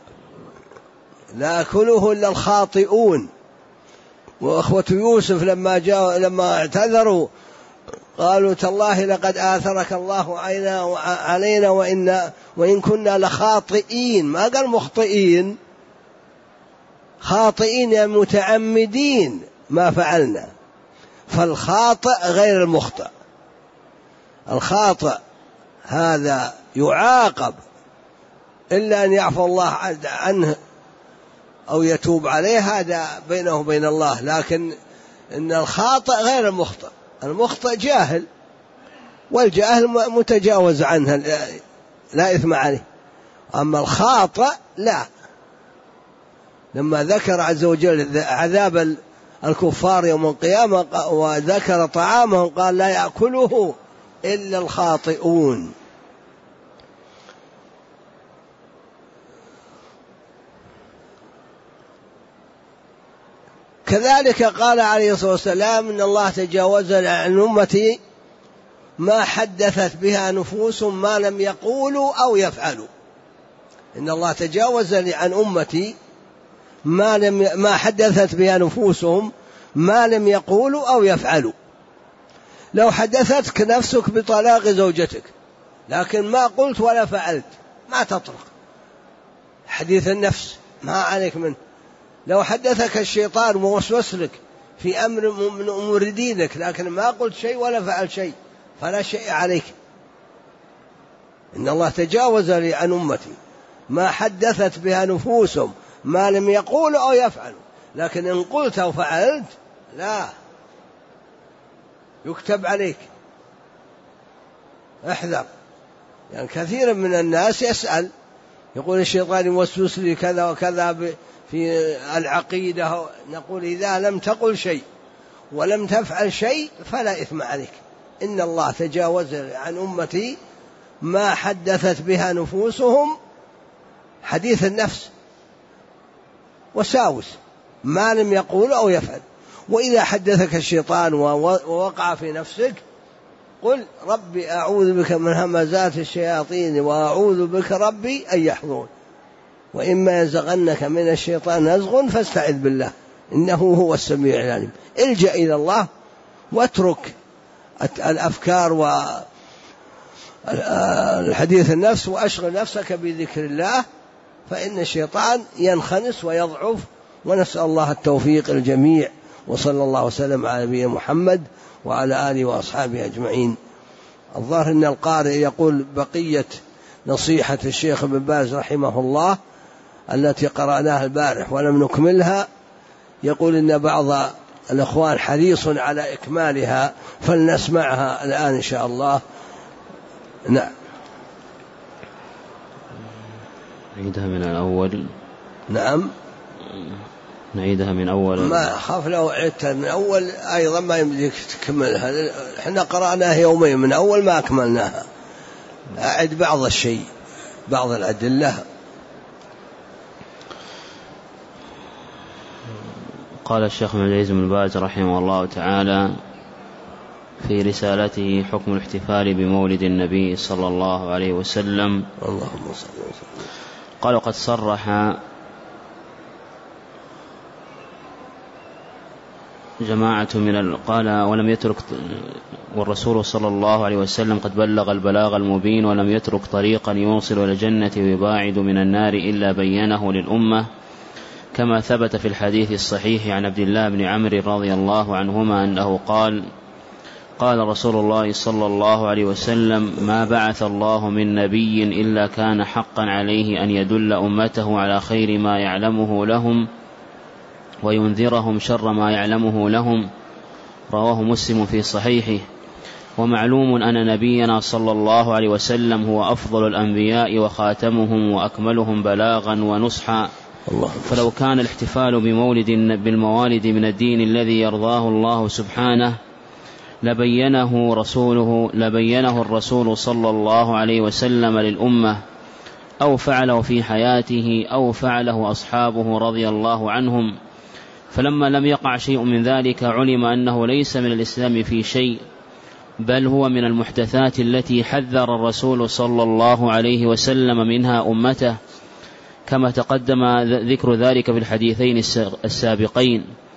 لا يأكله إلا الخاطئون. وأخوة يوسف لما اعتذروا قالوا تالله لقد آثرك الله علينا وإن كنا لخاطئين، ما قال مخطئين، خاطئين يعني متعمدين ما فعلنا. فالخاطئ غير المخطئ، الخاطئ هذا يعاقب إلا أن يعفو الله عنه أو يتوب عليه، هذا بينه وبين الله. لكن إن الخاطئ غير المخطئ، المخطئ جاهل، والجاهل متجاوز عنه لا إثم عليه. أما الخاطئ لا. لما ذكر عز وجل عذاب الكفار يوم القيامة وذكر طعامهم قال لا يأكله إلا الخاطئون. كذلك قال عليه الصلاة والسلام إن الله تجاوز عن أمتي ما حدثت بها نفوسهم ما لم يقولوا أو يفعلوا. إن الله تجاوز عن أمتي ما حدثت بها نفوسهم ما لم يقولوا أو يفعلوا. لو حدثتك نفسك بطلاق زوجتك لكن ما قلت ولا فعلت ما تطرق، حديث النفس ما عليك منه. لو حدثك الشيطان ووسوس لك في أمر من أمور دينك لكن ما قلت شيء ولا فعلت شيء فلا شيء عليك. إن الله تجاوز لي عن أمتي ما حدثت بها نفوسهم ما لم يقولوا أو يفعلوا. لكن إن قلت أو فعلت لا، يكتب عليك. احذر، يعني كثير من الناس يسأل يقول الشيطان يوسوس لي كذا وكذا في العقيدة. نقول إذا لم تقل شيء ولم تفعل شيء فلا إثم عليك. إن الله تجاوز عن أمتي ما حدثت بها نفوسهم، حديث النفس وساوس ما لم يقول أو يفعل. وإذا حدثك الشيطان ووقع في نفسك قل ربي أعوذ بك من همزات الشياطين وأعوذ بك ربي أن يحضرون، وإما ينزغنك من الشيطان نزغ فاستعذ بالله إنه هو السميع العليم. الجأ إلى الله واترك الأفكار والحديث النفس وأشغل نفسك بذكر الله، فإن الشيطان ينخنس ويضعف. ونسأل الله التوفيق الجميع، وصلى الله وسلم على نبينا محمد وعلى آله وأصحابه أجمعين. الظاهر أن القارئ يقول بقية نصيحة الشيخ ابن باز رحمه الله التي قرأناها البارح ولم نكملها، يقول إن بعض الأخوان حريص على إكمالها فلنسمعها الآن إن شاء الله. نعم. نعيدها من الأول. نعم نعيدها من أول. ما أخاف لو عدتها من أول أيضا ما يمديك تكملها. إحنا قرأناها يومين من أول ما أكملناها. أعد بعض الشيء، بعض الأدلة. قال الشيخ عبد العزيز بن باز رحمه الله تعالى في رسالته حكم الاحتفال بمولد النبي صلى الله عليه وسلم، اللهم صل وسلم، قال وقد صرح جماعة قال ولم يترك، والرسول صلى الله عليه وسلم قد بلغ البلاغ المبين ولم يترك طريقا يوصل إلى الجنة ويباعد من النار إلا بينه للأمة، كما ثبت في الحديث الصحيح عن عبد الله بن عمرو رضي الله عنهما أنه قال قال رسول الله صلى الله عليه وسلم ما بعث الله من نبي إلا كان حقا عليه أن يدل أمته على خير ما يعلمه لهم وينذرهم شر ما يعلمه لهم، رواه مسلم في صحيحه. ومعلوم أن نبينا صلى الله عليه وسلم هو أفضل الأنبياء وخاتمهم وأكملهم بلاغا ونصحا، فلو كان الاحتفال بالموالد من الدين الذي يرضاه الله سبحانه لبينه الرسول صلى الله عليه وسلم للأمة، أو فعله في حياته أو فعله أصحابه رضي الله عنهم. فلما لم يقع شيء من ذلك علم أنه ليس من الإسلام في شيء، بل هو من المحدثات التي حذر الرسول صلى الله عليه وسلم منها أمته، كما تقدم ذكر ذلك في الحديثين السابقين.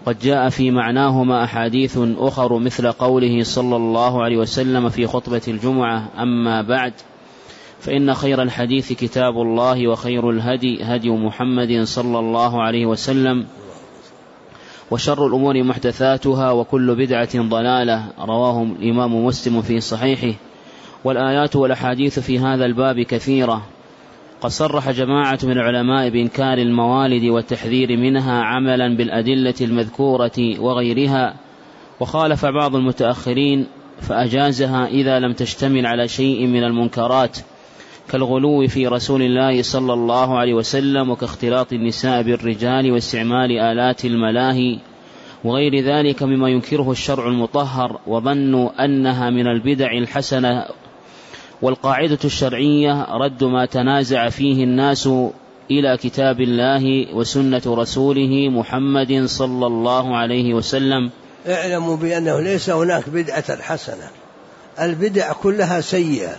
وقد جاء في معناهما أحاديث أخر مثل قوله صلى الله عليه وسلم في خطبة الجمعة: أما بعد، فإن خير الحديث كتاب الله، وخير الهدي هدي محمد صلى الله عليه وسلم، وشر الأمور محدثاتها، وكل بدعة ضلالة. رواه الإمام مسلم في صحيحه. والآيات والأحاديث في هذا الباب كثيرة. قد صرح جماعة من العلماء بإنكار الموالد والتحذير منها عملا بالأدلة المذكورة وغيرها، وخالف بعض المتأخرين فأجازها إذا لم تشتمل على شيء من المنكرات كالغلو في رسول الله صلى الله عليه وسلم، وكاختلاط النساء بالرجال، واستعمال آلات الملاهي وغير ذلك مما ينكره الشرع المطهر، وظنوا أنها من البدع الحسنة. والقاعدة الشرعية رد ما تنازع فيه الناس إلى كتاب الله وسنة رسوله محمد صلى الله عليه وسلم. اعلموا بأنه ليس هناك بدعة حسنة، البدع كلها سيئة.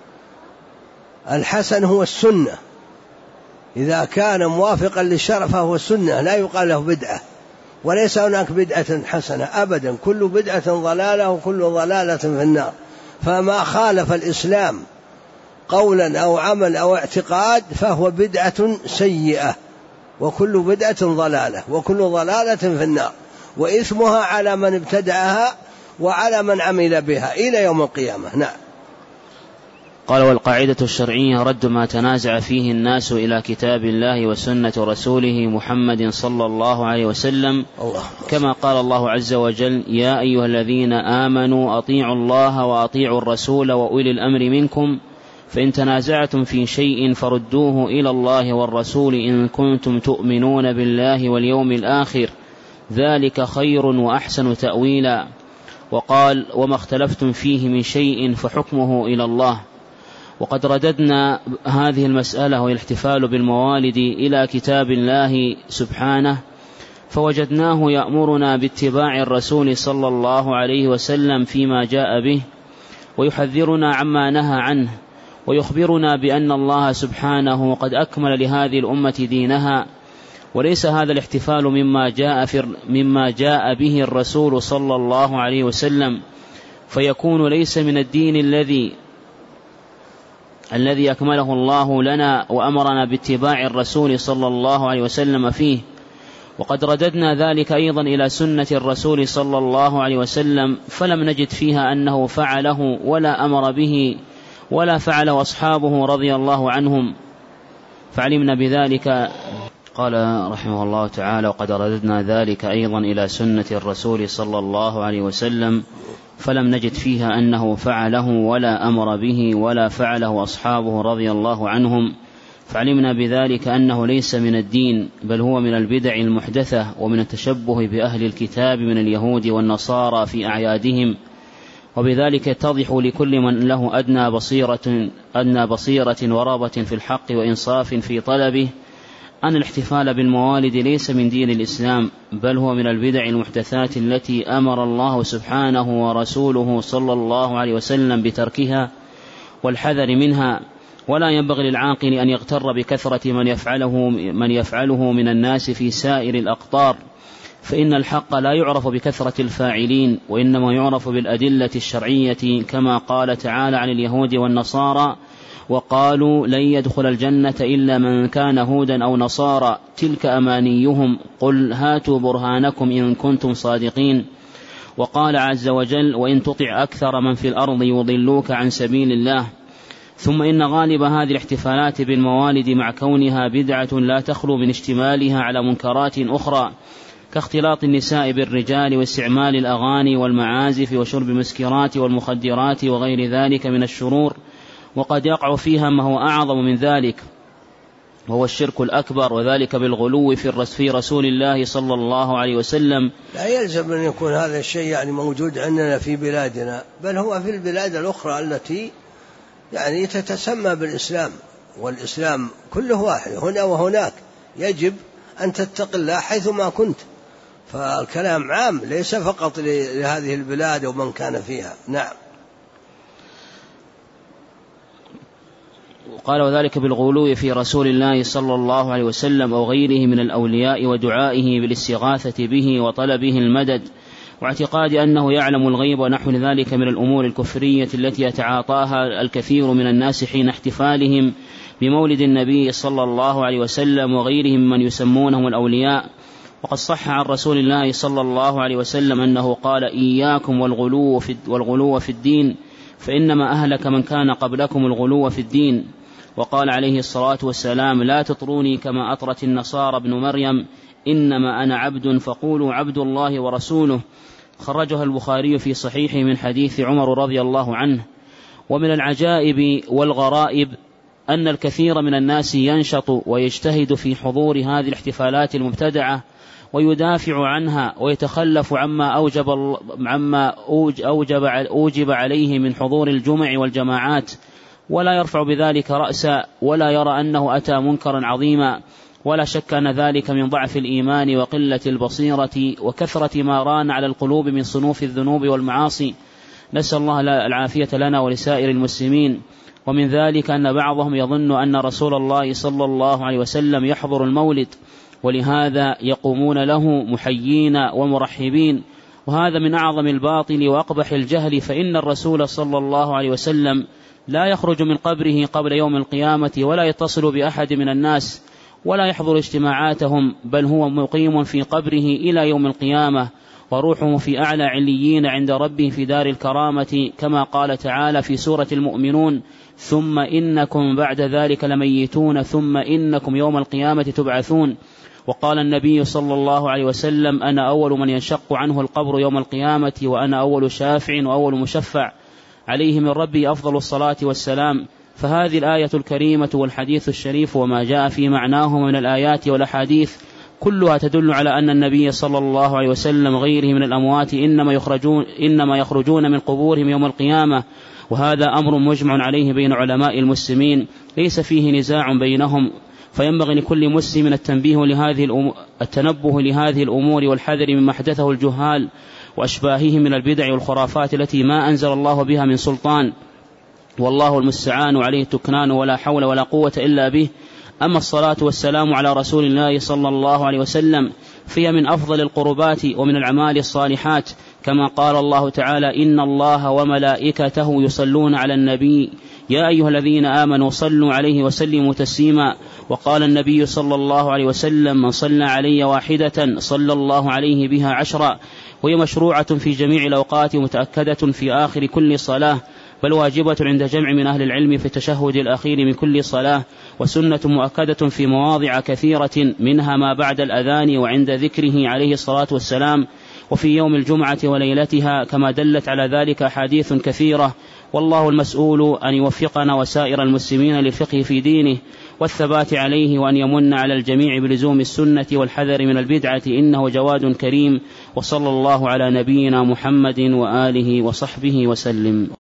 الحسن هو السنة، إذا كان موافقا للشرع فهو السنة، لا يقال له بدعة. وليس هناك بدعة حسنة أبدا، كل بدعة ضلالة وكل ضلالة في النار. فما خالف الإسلام قولا أو عمل أو اعتقاد فهو بدعة سيئة، وكل بدعة ضلالة، وكل ضلالة في النار، وإثمها على من ابتدعها وعلى من عمل بها إلى يوم القيامة. نعم. قال: والقاعدة الشرعية رد ما تنازع فيه الناس إلى كتاب الله وسنة رسوله محمد صلى الله عليه وسلم، كما قال الله عز وجل: يا أيها الذين آمنوا أطيعوا الله وأطيعوا الرسول وأولي الأمر منكم، فإن تنازعتم في شيء فردوه إلى الله والرسول إن كنتم تؤمنون بالله واليوم الآخر، ذلك خير وأحسن تأويلا. وقال: وما اختلفتم فيه من شيء فحكمه إلى الله. وقد رددنا هذه المسألة والاحتفال بالموالد إلى كتاب الله سبحانه، فوجدناه يأمرنا باتباع الرسول صلى الله عليه وسلم فيما جاء به، ويحذرنا عما نهى عنه، ويخبرنا بأن الله سبحانه قد أكمل لهذه الأمة دينها. وليس هذا الاحتفال مما جاء به الرسول صلى الله عليه وسلم، فيكون ليس من الدين الذي أكمله الله لنا وأمرنا باتباع الرسول صلى الله عليه وسلم فيه. وقد رددنا ذلك أيضا إلى سنة الرسول صلى الله عليه وسلم، فلم نجد فيها أنه فعله ولا أمر به ولا فعله أصحابه رضي الله عنهم، فعلمنا بذلك. قال رحمه الله تعالى: وقد رددنا ذلك أيضا إلى سنة الرسول صلى الله عليه وسلم، فلم نجد فيها أنه فعله ولا أمر به ولا فعله أصحابه رضي الله عنهم، فعلمنا بذلك أنه ليس من الدين، بل هو من البدع المحدثة ومن التشبه بأهل الكتاب من اليهود والنصارى في أعيادهم. وبذلك يتضح لكل من له أدنى بصيرة ورغبة في الحق وإنصاف في طلبه أن الاحتفال بالموالد ليس من دين الإسلام، بل هو من البدع المحدثات التي أمر الله سبحانه ورسوله صلى الله عليه وسلم بتركها والحذر منها. ولا ينبغي للعاقل أن يغتر بكثرة من يفعله من الناس في سائر الأقطار، فإن الحق لا يعرف بكثرة الفاعلين، وإنما يعرف بالأدلة الشرعية، كما قال تعالى عن اليهود والنصارى: وقالوا لن يدخل الجنة إلا من كان هودا أو نصارى تلك أمانيهم قل هاتوا برهانكم إن كنتم صادقين. وقال عز وجل: وإن تطع أكثر من في الأرض يضلوك عن سبيل الله. ثم إن غالب هذه الاحتفالات بالموالد مع كونها بدعة لا تخلو من اشتمالها على منكرات أخرى كاختلاط النساء بالرجال واستعمال الأغاني والمعازف وشرب المسكرات والمخدرات وغير ذلك من الشرور، وقد يقع فيها ما هو أعظم من ذلك وهو الشرك الأكبر، وذلك بالغلو في رسول الله صلى الله عليه وسلم. لا يلزم أن يكون هذا الشيء يعني موجود عندنا في بلادنا، بل هو في البلاد الأخرى التي يعني تتسمى بالإسلام، والإسلام كله واحد هنا وهناك، يجب أن تتقي الله حيثما كنت. فالكلام عام ليس فقط لهذه البلاد ومن كان فيها. نعم. قال وذلك بالغلو في رسول الله صلى الله عليه وسلم أو غيره من الأولياء ودعائه بالاستغاثة به وطلبه المدد، واعتقاد أنه يعلم الغيب ونحو ذلك من الأمور الكفرية التي يتعاطاها الكثير من الناس حين احتفالهم بمولد النبي صلى الله عليه وسلم وغيرهم من يسمونهم الأولياء. وقد صح عن رسول الله صلى الله عليه وسلم أنه قال: إياكم والغلو في الدين، فإنما أهلك من كان قبلكم الغلو في الدين. وقال عليه الصلاة والسلام: لا تطروني كما أطرت النصارى ابن مريم، إنما أنا عبد فقولوا عبد الله ورسوله. خرجها البخاري في صحيحه من حديث عمر رضي الله عنه. ومن العجائب والغرائب أن الكثير من الناس ينشط ويجتهد في حضور هذه الاحتفالات المبتدعة ويدافع عنها ويتخلف عما أوجب عليه من حضور الجمع والجماعات، ولا يرفع بذلك رأسا ولا يرى أنه أتى منكرا عظيما. ولا شك أن ذلك من ضعف الإيمان وقلة البصيرة وكثرة ما ران على القلوب من صنوف الذنوب والمعاصي. نسأل الله العافية لنا ولسائر المسلمين. ومن ذلك أن بعضهم يظن أن رسول الله صلى الله عليه وسلم يحضر المولد، ولهذا يقومون له محيين ومرحبين، وهذا من أعظم الباطل وأقبح الجهل، فإن الرسول صلى الله عليه وسلم لا يخرج من قبره قبل يوم القيامة ولا يتصل بأحد من الناس ولا يحضر اجتماعاتهم، بل هو مقيم في قبره إلى يوم القيامة، وروحه في أعلى عليين عند ربه في دار الكرامة، كما قال تعالى في سورة المؤمنون: ثم إنكم بعد ذلك لميتون ثم إنكم يوم القيامة تبعثون. وقال النبي صلى الله عليه وسلم: أنا أول من ينشق عنه القبر يوم القيامة، وأنا أول شافع وأول مشفع، عليه من ربي أفضل الصلاة والسلام. فهذه الآية الكريمة والحديث الشريف وما جاء في معناه من الآيات والأحاديث كلها تدل على أن النبي صلى الله عليه وسلم غيره من الأموات إنما يخرجون من قبورهم يوم القيامة، وهذا أمر مجمع عليه بين علماء المسلمين ليس فيه نزاع بينهم. فينبغي لكل مسلم التنبه لهذه الأمور والحذر مما أحدثه الجهال وأشباههم من البدع والخرافات التي ما أنزل الله بها من سلطان، والله المستعان عليه التكنان، ولا حول ولا قوة إلا به. أما الصلاة والسلام على رسول الله صلى الله عليه وسلم فهي من أفضل القربات ومن الأعمال الصالحات، كما قال الله تعالى: إن الله وملائكته يصلون على النبي يا أيها الذين آمنوا صلوا عليه وسلموا تسليما. وقال النبي صلى الله عليه وسلم: من صلى علي واحدة صلى الله عليه بها 10. وهي مشروعة في جميع الأوقات ومتأكدة في آخر كل صلاة، بل واجبة عند جمع من أهل العلم في التشهد الأخير من كل صلاة، وسنة مؤكدة في مواضع كثيرة، منها ما بعد الأذان وعند ذكره عليه الصلاة والسلام، وفي يوم الجمعة وليلتها، كما دلت على ذلك أحاديث كثيرة. والله المسؤول أن يوفقنا وسائر المسلمين للفقه في دينه والثبات عليه، وأن يمن على الجميع بلزوم السنة والحذر من البدعة، إنه جواد كريم. وصلى الله على نبينا محمد وآله وصحبه وسلم.